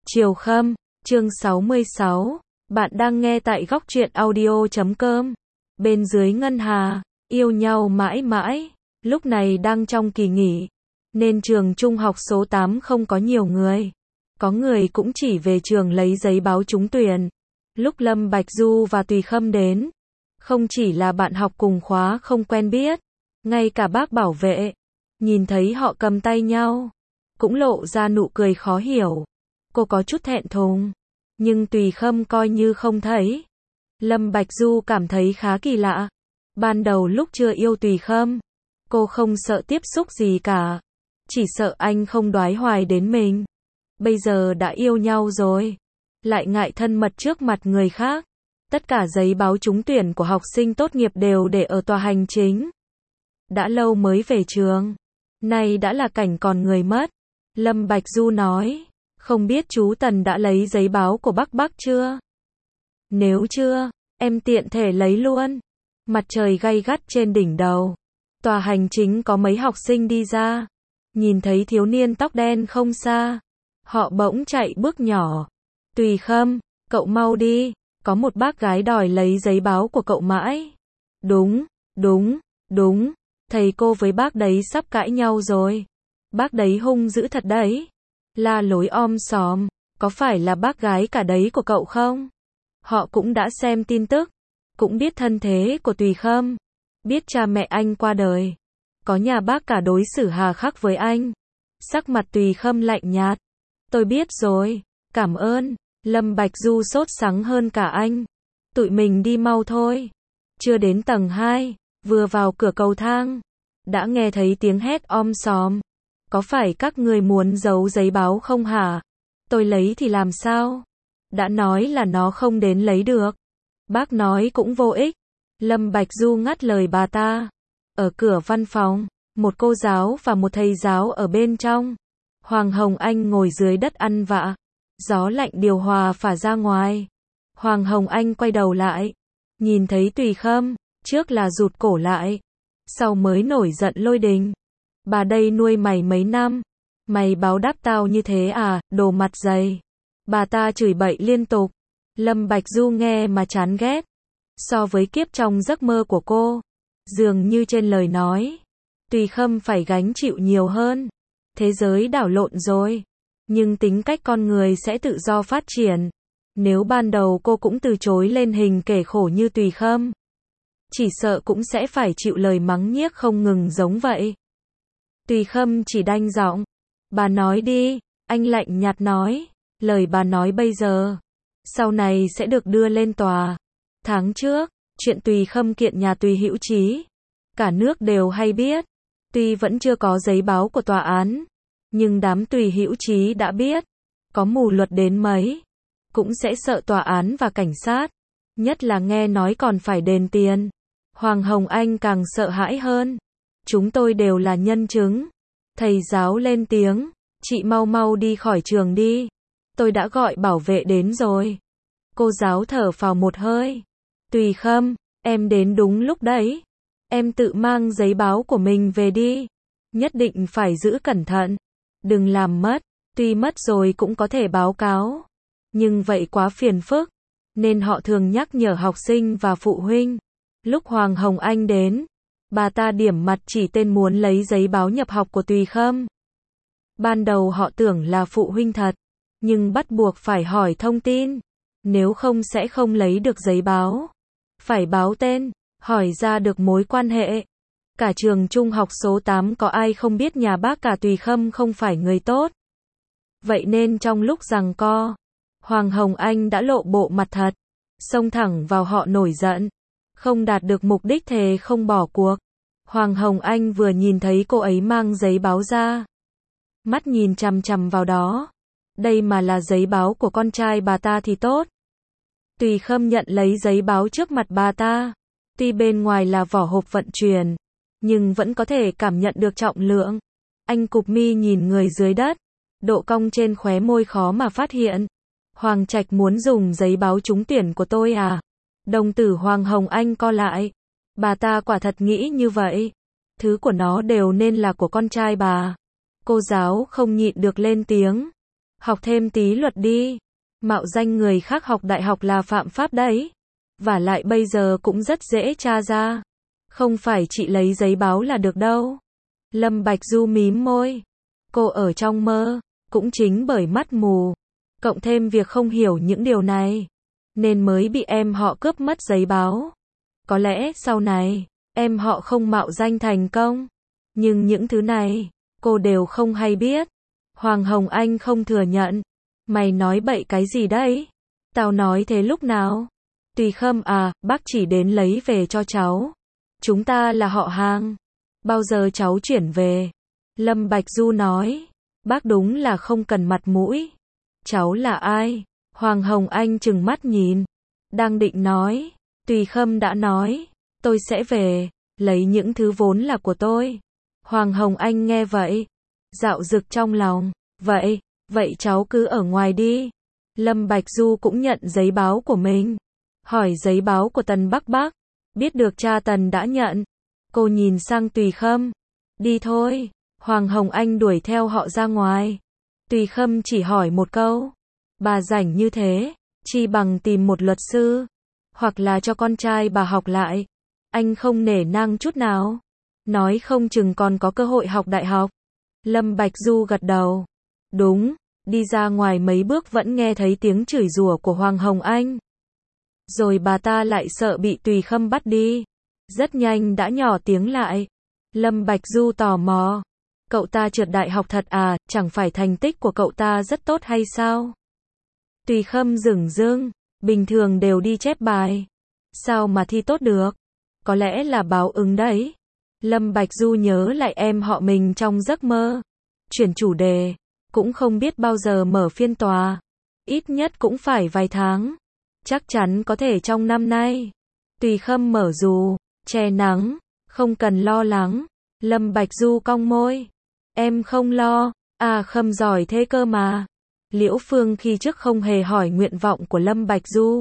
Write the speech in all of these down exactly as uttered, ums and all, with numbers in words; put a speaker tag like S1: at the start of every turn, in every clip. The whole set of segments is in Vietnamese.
S1: Chiều Khâm, chương sáu mươi sáu. Bạn đang nghe tại góc truyện audio chấm com. Bên dưới ngân hà, yêu nhau mãi mãi, lúc này đang trong kỳ nghỉ, nên trường trung học số tám không có nhiều người. Có người cũng chỉ về trường lấy giấy báo trúng tuyển. Lúc Lâm Bạch Du và Tùy Khâm đến, không chỉ là bạn học cùng khóa không quen biết, ngay cả bác bảo vệ, nhìn thấy họ cầm tay nhau, cũng lộ ra nụ cười khó hiểu. Cô có chút thẹn thùng, nhưng Tùy Khâm coi như không thấy. Lâm Bạch Du cảm thấy khá kỳ lạ. Ban đầu lúc chưa yêu Tùy Khâm, cô không sợ tiếp xúc gì cả, chỉ sợ anh không đoái hoài đến mình. Bây giờ đã yêu nhau rồi, lại ngại thân mật trước mặt người khác. Tất cả giấy báo trúng tuyển của học sinh tốt nghiệp đều để ở tòa hành chính. Đã lâu mới về trường, nay đã là cảnh còn người mất. Lâm Bạch Du nói, không biết chú Tần đã lấy giấy báo của bác bác chưa? Nếu chưa, em tiện thể lấy luôn. Mặt trời gay gắt trên đỉnh đầu, tòa hành chính có mấy học sinh đi ra, nhìn thấy thiếu niên tóc đen không xa, họ bỗng chạy bước nhỏ. Tùy Khâm, cậu mau đi, có một bác gái đòi lấy giấy báo của cậu mãi. Đúng, đúng, đúng, thầy cô với bác đấy sắp cãi nhau rồi. Bác đấy hung dữ thật đấy. La lối om sòm, có phải là bác gái cả đấy của cậu không? Họ cũng đã xem tin tức, cũng biết thân thế của Tùy Khâm, biết cha mẹ anh qua đời, có nhà bác cả đối xử hà khắc với anh. Sắc mặt Tùy Khâm lạnh nhạt. Tôi biết rồi, cảm ơn. Lâm Bạch Du sốt sắng hơn cả anh. Tụi mình đi mau thôi. Chưa đến tầng hai, vừa vào cửa cầu thang, đã nghe thấy tiếng hét om sòm. Có phải các người muốn giấu giấy báo không hả? Tôi lấy thì làm sao? Đã nói là nó không đến lấy được. Bác nói cũng vô ích. Lâm Bạch Du ngắt lời bà ta. Ở cửa văn phòng, một cô giáo và một thầy giáo ở bên trong. Hoàng Hồng Anh ngồi dưới đất ăn vạ. Gió lạnh điều hòa phả ra ngoài. Hoàng Hồng Anh quay đầu lại, nhìn thấy Tùy Khâm, trước là rụt cổ lại, sau mới nổi giận lôi đình. Bà đây nuôi mày mấy năm, mày báo đáp tao như thế à, đồ mặt dày. Bà ta chửi bậy liên tục. Lâm Bạch Du nghe mà chán ghét. So với kiếp trong giấc mơ của cô, dường như trên lời nói, Tùy Khâm phải gánh chịu nhiều hơn. Thế giới đảo lộn rồi, nhưng tính cách con người sẽ tự do phát triển. Nếu ban đầu cô cũng từ chối lên hình kể khổ như Tùy Khâm, chỉ sợ cũng sẽ phải chịu lời mắng nhiếc không ngừng giống vậy. Tùy Khâm chỉ đanh giọng. Bà nói đi, anh lạnh nhạt nói. Lời bà nói bây giờ, sau này sẽ được đưa lên tòa. Tháng trước, chuyện Tùy Khâm kiện nhà Tùy Hữu Chí, cả nước đều hay biết. Tuy vẫn chưa có giấy báo của tòa án, nhưng đám Tùy Hữu Chí đã biết. Có mù luật đến mấy, cũng sẽ sợ tòa án và cảnh sát. Nhất là nghe nói còn phải đền tiền. Hoàng Hồng Anh càng sợ hãi hơn. Chúng tôi đều là nhân chứng. Thầy giáo lên tiếng. Chị mau mau đi khỏi trường đi. Tôi đã gọi bảo vệ đến rồi. Cô giáo thở phào một hơi. Tùy Khâm, em đến đúng lúc đấy. Em tự mang giấy báo của mình về đi. Nhất định phải giữ cẩn thận. Đừng làm mất. Tuy mất rồi cũng có thể báo cáo. Nhưng vậy quá phiền phức. Nên họ thường nhắc nhở học sinh và phụ huynh. Lúc Hoàng Hồng Anh đến, bà ta điểm mặt chỉ tên muốn lấy giấy báo nhập học của Tùy Khâm. Ban đầu họ tưởng là phụ huynh thật, nhưng bắt buộc phải hỏi thông tin. Nếu không sẽ không lấy được giấy báo. Phải báo tên, hỏi ra được mối quan hệ. Cả trường trung học số tám có ai không biết nhà bác cả Tùy Khâm không phải người tốt. Vậy nên trong lúc giằng co, Hoàng Hồng Anh đã lộ bộ mặt thật, xông thẳng vào họ nổi giận. Không đạt được mục đích thề không bỏ cuộc. Hoàng Hồng Anh vừa nhìn thấy cô ấy mang giấy báo ra, mắt nhìn chằm chằm vào đó. Đây mà là giấy báo của con trai bà ta thì tốt. Tùy Khâm nhận lấy giấy báo trước mặt bà ta. Tuy bên ngoài là vỏ hộp vận chuyển, nhưng vẫn có thể cảm nhận được trọng lượng. Anh cụp mi nhìn người dưới đất, độ cong trên khóe môi khó mà phát hiện. Hoàng Trạch muốn dùng giấy báo trúng tuyển của tôi à? Đồng tử Hoàng Hồng Anh co lại. Bà ta quả thật nghĩ như vậy. Thứ của nó đều nên là của con trai bà. Cô giáo không nhịn được lên tiếng. Học thêm tí luật đi. Mạo danh người khác học đại học là phạm pháp đấy. Vả lại bây giờ cũng rất dễ tra ra. Không phải chị lấy giấy báo là được đâu. Lâm Bạch Du mím môi. Cô ở trong mơ. Cũng chính bởi mắt mù. Cộng thêm việc không hiểu những điều này. Nên mới bị em họ cướp mất giấy báo. Có lẽ sau này, em họ không mạo danh thành công. Nhưng những thứ này, cô đều không hay biết. Hoàng Hồng Anh không thừa nhận. Mày nói bậy cái gì đấy? Tao nói thế lúc nào? Tùy Khâm à, bác chỉ đến lấy về cho cháu. Chúng ta là họ hàng. Bao giờ cháu chuyển về? Lâm Bạch Du nói. Bác đúng là không cần mặt mũi. Cháu là ai? Hoàng Hồng Anh trừng mắt nhìn. Đang định nói. Tùy Khâm đã nói. Tôi sẽ về. Lấy những thứ vốn là của tôi. Hoàng Hồng Anh nghe vậy. Dạo dực trong lòng. Vậy, vậy cháu cứ ở ngoài đi. Lâm Bạch Du cũng nhận giấy báo của mình. Hỏi giấy báo của Tần Bắc Bắc. Biết được cha Tần đã nhận. Cô nhìn sang Tùy Khâm. Đi thôi. Hoàng Hồng Anh đuổi theo họ ra ngoài. Tùy Khâm chỉ hỏi một câu. Bà rảnh như thế, chi bằng tìm một luật sư. Hoặc là cho con trai bà học lại. Anh không nể nang chút nào. Nói không chừng còn có cơ hội học đại học. Lâm Bạch Du gật đầu. Đúng, đi ra ngoài mấy bước vẫn nghe thấy tiếng chửi rủa của Hoàng Hồng Anh. Rồi bà ta lại sợ bị Tùy Khâm bắt đi. Rất nhanh đã nhỏ tiếng lại. Lâm Bạch Du tò mò. Cậu ta trượt đại học thật à, chẳng phải thành tích của cậu ta rất tốt hay sao? Tùy Khâm dửng dưng, bình thường đều đi chép bài. Sao mà thi tốt được? Có lẽ là báo ứng đấy. Lâm Bạch Du nhớ lại em họ mình trong giấc mơ. Chuyển chủ đề, cũng không biết bao giờ mở phiên tòa. Ít nhất cũng phải vài tháng. Chắc chắn có thể trong năm nay. Tùy Khâm mở dù, che nắng, không cần lo lắng. Lâm Bạch Du cong môi. Em không lo, à Khâm giỏi thế cơ mà. Liễu Phương khi trước không hề hỏi nguyện vọng của Lâm Bạch Du.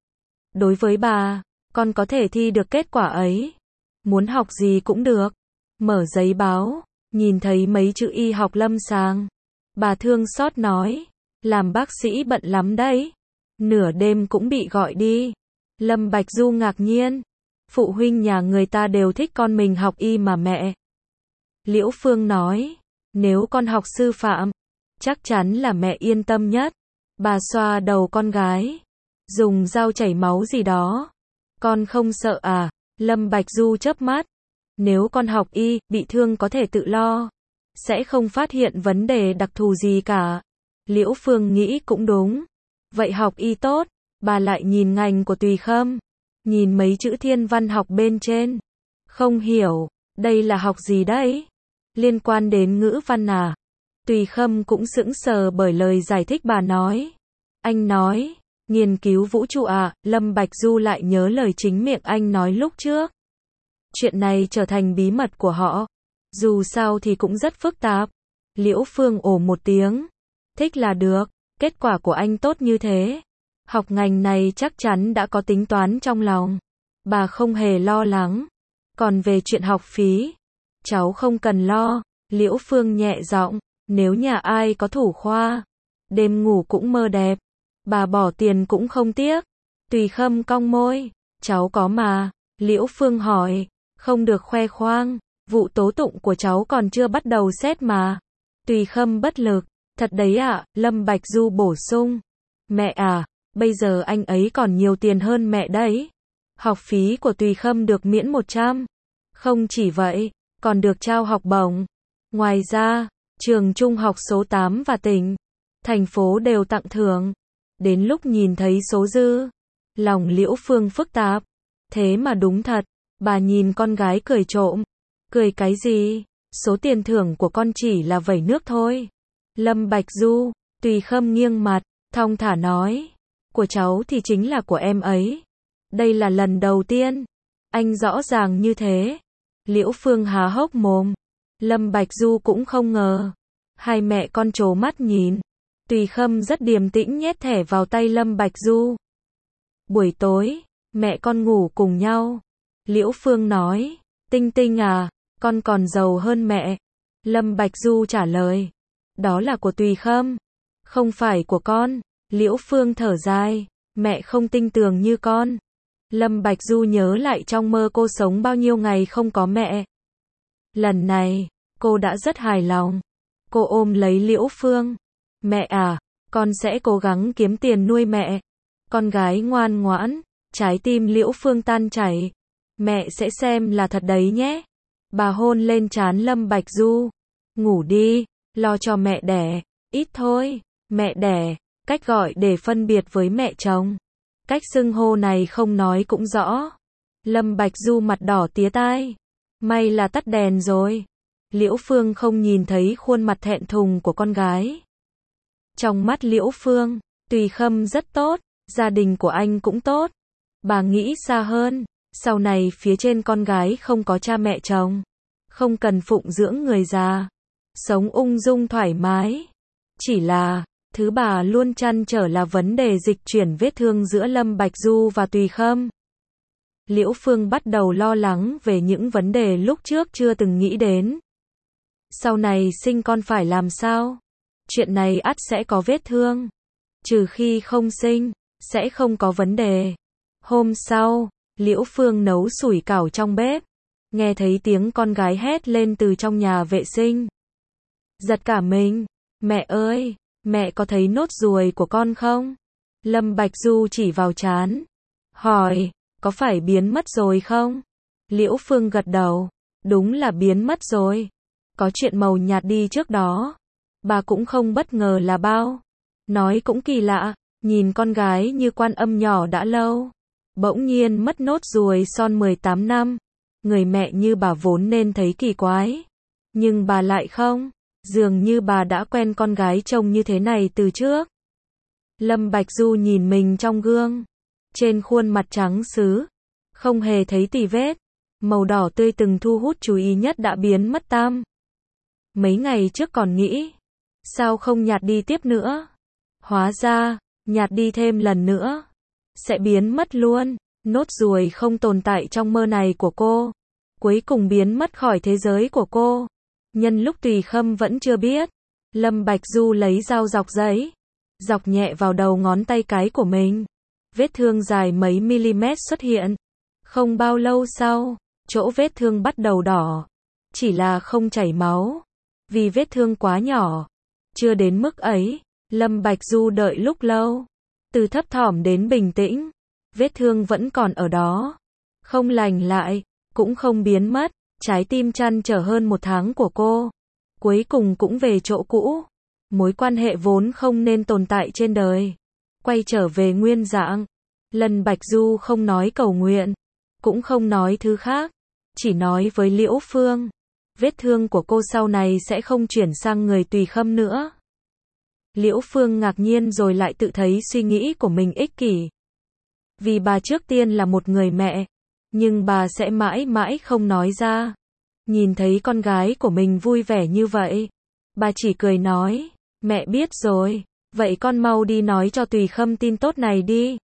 S1: Đối với bà, con có thể thi được kết quả ấy. Muốn học gì cũng được. Mở giấy báo, nhìn thấy mấy chữ y học lâm sàng. Bà thương xót nói, làm bác sĩ bận lắm đấy. Nửa đêm cũng bị gọi đi. Lâm Bạch Du ngạc nhiên. Phụ huynh nhà người ta đều thích con mình học y mà mẹ. Liễu Phương nói, nếu con học sư phạm, chắc chắn là mẹ yên tâm nhất. Bà xoa đầu con gái. Dùng dao chảy máu gì đó. Con không sợ à? Lâm Bạch Du chớp mắt. Nếu con học y, bị thương có thể tự lo. Sẽ không phát hiện vấn đề đặc thù gì cả. Liễu Phương nghĩ cũng đúng. Vậy học y tốt. Bà lại nhìn ngành của Tùy Khâm. Nhìn mấy chữ thiên văn học bên trên. Không hiểu, đây là học gì đấy? Liên quan đến ngữ văn à? Tùy Khâm cũng sững sờ bởi lời giải thích bà nói. Anh nói, nghiên cứu vũ trụ à? Lâm Bạch Du lại nhớ lời chính miệng anh nói lúc trước. Chuyện này trở thành bí mật của họ. Dù sao thì cũng rất phức tạp. Liễu Phương ồ một tiếng. Thích là được, kết quả của anh tốt như thế. Học ngành này chắc chắn đã có tính toán trong lòng. Bà không hề lo lắng. Còn về chuyện học phí, cháu không cần lo. Liễu Phương nhẹ giọng, nếu nhà ai có thủ khoa, đêm ngủ cũng mơ đẹp. Bà bỏ tiền cũng không tiếc. Tùy Khâm cong môi, cháu có mà. Liễu Phương hỏi, không được khoe khoang. Vụ tố tụng của cháu còn chưa bắt đầu xét mà. Tùy Khâm bất lực, thật đấy ạ. À? Lâm Bạch Du bổ sung, mẹ à, bây giờ anh ấy còn nhiều tiền hơn mẹ đấy. Học phí của Tùy Khâm được miễn một trăm. Không chỉ vậy, còn được trao học bổng. Ngoài ra, trường trung học số tám và tỉnh, thành phố đều tặng thưởng. Đến lúc nhìn thấy số dư, lòng Liễu Phương phức tạp. Thế mà đúng thật, bà nhìn con gái cười trộm. Cười cái gì? Số tiền thưởng của con chỉ là vẩy nước thôi. Lâm Bạch Du, Tùy Khâm nghiêng mặt, thong thả nói. Của cháu thì chính là của em ấy. Đây là lần đầu tiên. Anh rõ ràng như thế. Liễu Phương há hốc mồm. Lâm Bạch Du cũng không ngờ. Hai mẹ con trố mắt nhìn. Tùy Khâm rất điềm tĩnh nhét thẻ vào tay Lâm Bạch Du. Buổi tối, mẹ con ngủ cùng nhau. Liễu Phương nói, Tinh Tinh à, con còn giàu hơn mẹ. Lâm Bạch Du trả lời, đó là của Tùy Khâm. Không phải của con. Liễu Phương thở dài. Mẹ không tinh tường như con. Lâm Bạch Du nhớ lại trong mơ cô sống bao nhiêu ngày không có mẹ. Lần này, cô đã rất hài lòng. Cô ôm lấy Liễu Phương. Mẹ à, con sẽ cố gắng kiếm tiền nuôi mẹ. Con gái ngoan ngoãn. Trái tim Liễu Phương tan chảy. Mẹ sẽ xem là thật đấy nhé. Bà hôn lên trán Lâm Bạch Du. Ngủ đi, lo cho mẹ đẻ. Ít thôi, mẹ đẻ. Cách gọi để phân biệt với mẹ chồng. Cách xưng hô này không nói cũng rõ. Lâm Bạch Du mặt đỏ tía tai. May là tắt đèn rồi. Liễu Phương không nhìn thấy khuôn mặt thẹn thùng của con gái. Trong mắt Liễu Phương, Tùy Khâm rất tốt, gia đình của anh cũng tốt. Bà nghĩ xa hơn, sau này phía trên con gái không có cha mẹ chồng, không cần phụng dưỡng người già, sống ung dung thoải mái. Chỉ là, thứ bà luôn trăn trở là vấn đề dịch chuyển vết thương giữa Lâm Bạch Du và Tùy Khâm. Liễu Phương bắt đầu lo lắng về những vấn đề lúc trước chưa từng nghĩ đến. Sau này sinh con phải làm sao? Chuyện này ắt sẽ có vết thương. Trừ khi không sinh, sẽ không có vấn đề. Hôm sau, Liễu Phương nấu sủi cảo trong bếp. Nghe thấy tiếng con gái hét lên từ trong nhà vệ sinh. Giật cả mình. Mẹ ơi, mẹ có thấy nốt ruồi của con không? Lâm Bạch Du chỉ vào trán. Hỏi, có phải biến mất rồi không? Liễu Phương gật đầu. Đúng là biến mất rồi. Có chuyện màu nhạt đi trước đó. Bà cũng không bất ngờ là bao. Nói cũng kỳ lạ, nhìn con gái như Quan Âm nhỏ đã lâu. Bỗng nhiên mất nốt ruồi son mười tám năm. Người mẹ như bà vốn nên thấy kỳ quái. Nhưng bà lại không. Dường như bà đã quen con gái trông như thế này từ trước. Lâm Bạch Du nhìn mình trong gương. Trên khuôn mặt trắng sứ. Không hề thấy tì vết. Màu đỏ tươi từng thu hút chú ý nhất đã biến mất tăm. Mấy ngày trước còn nghĩ. Sao không nhạt đi tiếp nữa? Hóa ra, nhạt đi thêm lần nữa. Sẽ biến mất luôn. Nốt ruồi không tồn tại trong mơ này của cô. Cuối cùng biến mất khỏi thế giới của cô. Nhân lúc Tùy Khâm vẫn chưa biết. Lâm Bạch Du lấy dao dọc giấy. Dọc nhẹ vào đầu ngón tay cái của mình. Vết thương dài mấy mm xuất hiện. Không bao lâu sau, chỗ vết thương bắt đầu đỏ. Chỉ là không chảy máu. Vì vết thương quá nhỏ. Chưa đến mức ấy. Lâm Bạch Du đợi lúc lâu. Từ thấp thỏm đến bình tĩnh. Vết thương vẫn còn ở đó. Không lành lại. Cũng không biến mất. Trái tim trăn trở hơn một tháng của cô. Cuối cùng cũng về chỗ cũ. Mối quan hệ vốn không nên tồn tại trên đời. Quay trở về nguyên dạng. Lâm Bạch Du không nói cầu nguyện. Cũng không nói thứ khác. Chỉ nói với Liễu Phương. Vết thương của cô sau này sẽ không chuyển sang người Tùy Khâm nữa. Liễu Phương ngạc nhiên rồi lại tự thấy suy nghĩ của mình ích kỷ. Vì bà trước tiên là một người mẹ. Nhưng bà sẽ mãi mãi không nói ra. Nhìn thấy con gái của mình vui vẻ như vậy. Bà chỉ cười nói. Mẹ biết rồi. Vậy con mau đi nói cho Tùy Khâm tin tốt này đi.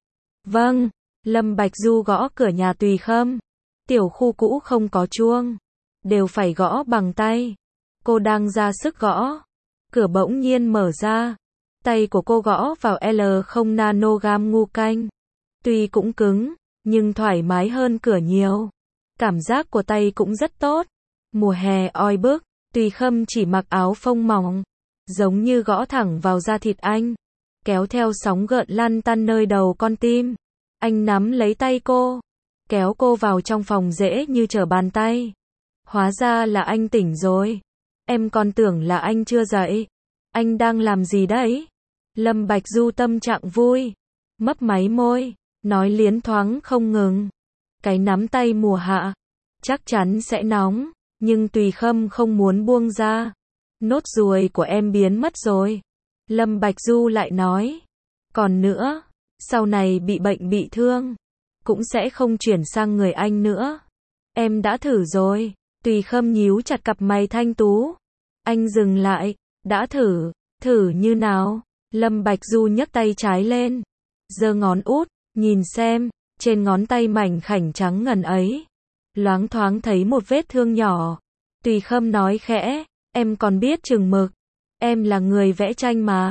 S1: Vâng. Lâm Bạch Du gõ cửa nhà Tùy Khâm. Tiểu khu cũ không có chuông. Đều phải gõ bằng tay. Cô đang ra sức gõ. Cửa bỗng nhiên mở ra. Tay của cô gõ vào L không nanogam ngu canh. Tuy cũng cứng, nhưng thoải mái hơn cửa nhiều. Cảm giác của tay cũng rất tốt. Mùa hè oi bức, Tùy Khâm chỉ mặc áo phông mỏng. Giống như gõ thẳng vào da thịt anh. Kéo theo sóng gợn lăn tăn nơi đầu con tim. Anh nắm lấy tay cô. Kéo cô vào trong phòng dễ như trở bàn tay. Hóa ra là anh tỉnh rồi. Em còn tưởng là anh chưa dậy. Anh đang làm gì đấy? Lâm Bạch Du tâm trạng vui. Mấp máy môi. Nói liến thoáng không ngừng. Cái nắm tay mùa hạ. Chắc chắn sẽ nóng. Nhưng Tùy Khâm không muốn buông ra. Nốt ruồi của em biến mất rồi. Lâm Bạch Du lại nói. Còn nữa. Sau này bị bệnh bị thương. Cũng sẽ không chuyển sang người anh nữa. Em đã thử rồi. Tùy Khâm nhíu chặt cặp mày thanh tú. Anh dừng lại. Đã thử. Thử như nào? Lâm Bạch Du nhấc tay trái lên. Giơ ngón út. Nhìn xem. Trên ngón tay mảnh khảnh trắng ngần ấy. Loáng thoáng thấy một vết thương nhỏ. Tùy Khâm nói khẽ. Em còn biết chừng mực. Em là người vẽ tranh mà.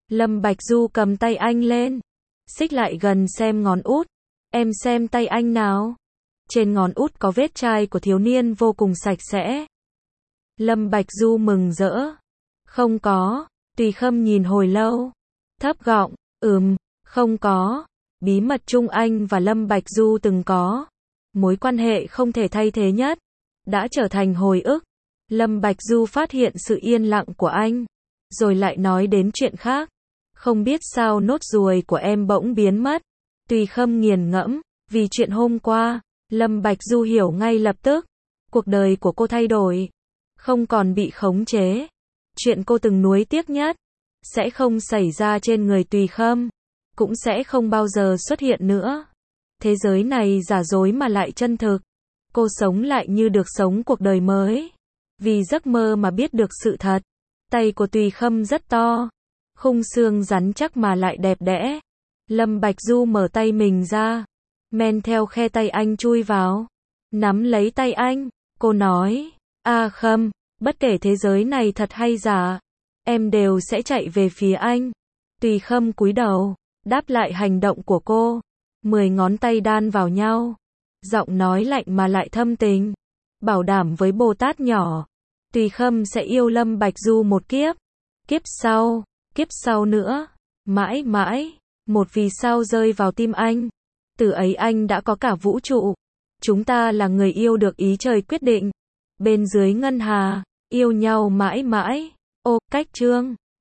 S1: Lâm Bạch Du cầm tay anh lên, xích lại gần xem ngón út. Em xem tay anh nào. Trên ngón út có vết chai của thiếu niên vô cùng sạch sẽ. Lâm Bạch Du mừng rỡ. Không có. Tùy Khâm nhìn hồi lâu. Thấp giọng, ừm, không có. Bí mật chung anh và Lâm Bạch Du từng có. Mối quan hệ không thể thay thế nhất. Đã trở thành hồi ức. Lâm Bạch Du phát hiện sự yên lặng của anh. Rồi lại nói đến chuyện khác. Không biết sao nốt ruồi của em bỗng biến mất. Tùy Khâm nghiền ngẫm. Vì chuyện hôm qua, Lâm Bạch Du hiểu ngay lập tức. Cuộc đời của cô thay đổi. Không còn bị khống chế. Chuyện cô từng nuối tiếc nhất sẽ không xảy ra trên người Tùy Khâm. Cũng sẽ không bao giờ xuất hiện nữa. Thế giới này giả dối mà lại chân thực. Cô sống lại như được sống cuộc đời mới. Vì giấc mơ mà biết được sự thật. Tay của Tùy Khâm rất to. Khung xương rắn chắc mà lại đẹp đẽ. Lâm Bạch Du mở tay mình ra. Men theo khe tay anh chui vào. Nắm lấy tay anh. Cô nói. A Khâm, bất kể thế giới này thật hay giả, em đều sẽ chạy về phía anh. Tùy Khâm cúi đầu. Đáp lại hành động của cô. Mười ngón tay đan vào nhau. Giọng nói lạnh mà lại thâm tình. Bảo đảm với Bồ Tát nhỏ. Tùy Khâm sẽ yêu Lâm Bạch Du một kiếp. Kiếp sau. Kiếp sau nữa. Mãi mãi. Một vì sao rơi vào tim anh. Từ ấy anh đã có cả vũ trụ. Chúng ta là người yêu được ý trời quyết định. Bên dưới ngân hà. Yêu nhau mãi mãi. Ô, cách chương.